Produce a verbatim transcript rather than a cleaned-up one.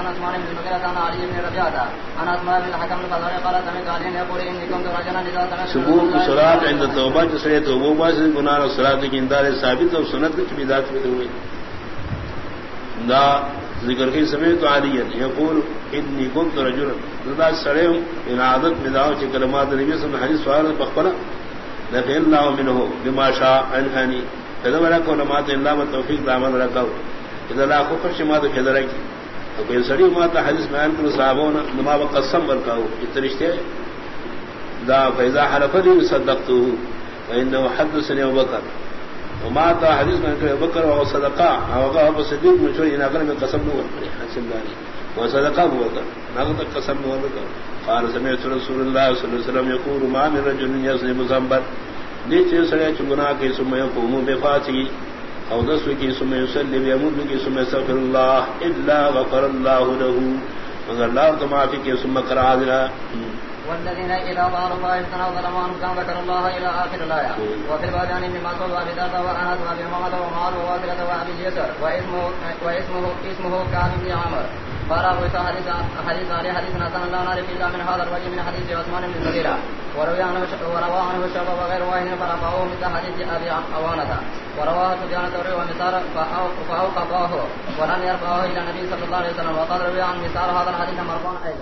عثمان بن المغيرة عن علي بن ربيعة عن أسماء بن الحكم الفضل قال سمعت علي يقول إني كنت رجلا إذا سمعت ثبوت الصلاة عند التوبة جسرية توبة سے گناہ الصلاة کی اندار ثابت اور سنت کی بدعت میں ہوئی دا ذکر کی سمعت علي يقول إني كنت رجلا ذا سريم ان عادت بدعو چ کلمات نبی صلی اللہ علیہ وسلم حدیث بخبر نفع الله منه بما شاء عنهني فذا ولك علماء الله والتوفيق دامن رکھو اذا لا خوف شما تو کدر کی تو کوئی سڑی ما تا حدیث بیان کر صحابوں نے نما قسم ورکاو اترشتے دا فاذا حلف لي صدقته فانه حدثني ابو بکر وما تا حدیث بیان کر ابو بکر و صدقہ او ابو صدیق میں چوری نہ کر میں قسم نہ ورکڑی حسن دانی و صدقہ ابو بکر نہ قسم نہ ورکڑ قال سمعت رسول الله صلى الله عليه وسلم يقول ما من رجل يظلم ذنبا نیچے سڑے چگنا کے ثم يقوم بفاتی او دسو کی ثم يسلم يمد کی ثم استغفر الله الا غفر الله له مگر اللہ تو معافی کے ثم قرا ذرا والذين إلى ظهر الله ابتنوا ظلمان كان ذكر الله إلى آخر الآية وفي الباجان مما صلوا أبي ذاتا وأنس وأبي محمد ومعاذ وواثلة وأبي اليسر واسمه واسمه اسمه كعب بن عمرو قال أبو إسحاق حديث حديث علي حديث حسن لا نعرف إلا من هذا الوجه من حديث عثمان بن المغيرة وروى عنه وروى عنه الشعبة وغير واحد فرفعوه مثل حديث أبي عوانة ورواه سفيان الثوري ومسار فأوقفاه ولم يرفعه إلى النبي صلى الله عليه وسلم وقد روى عن مسار هذا الحديث مرفوعا أيضا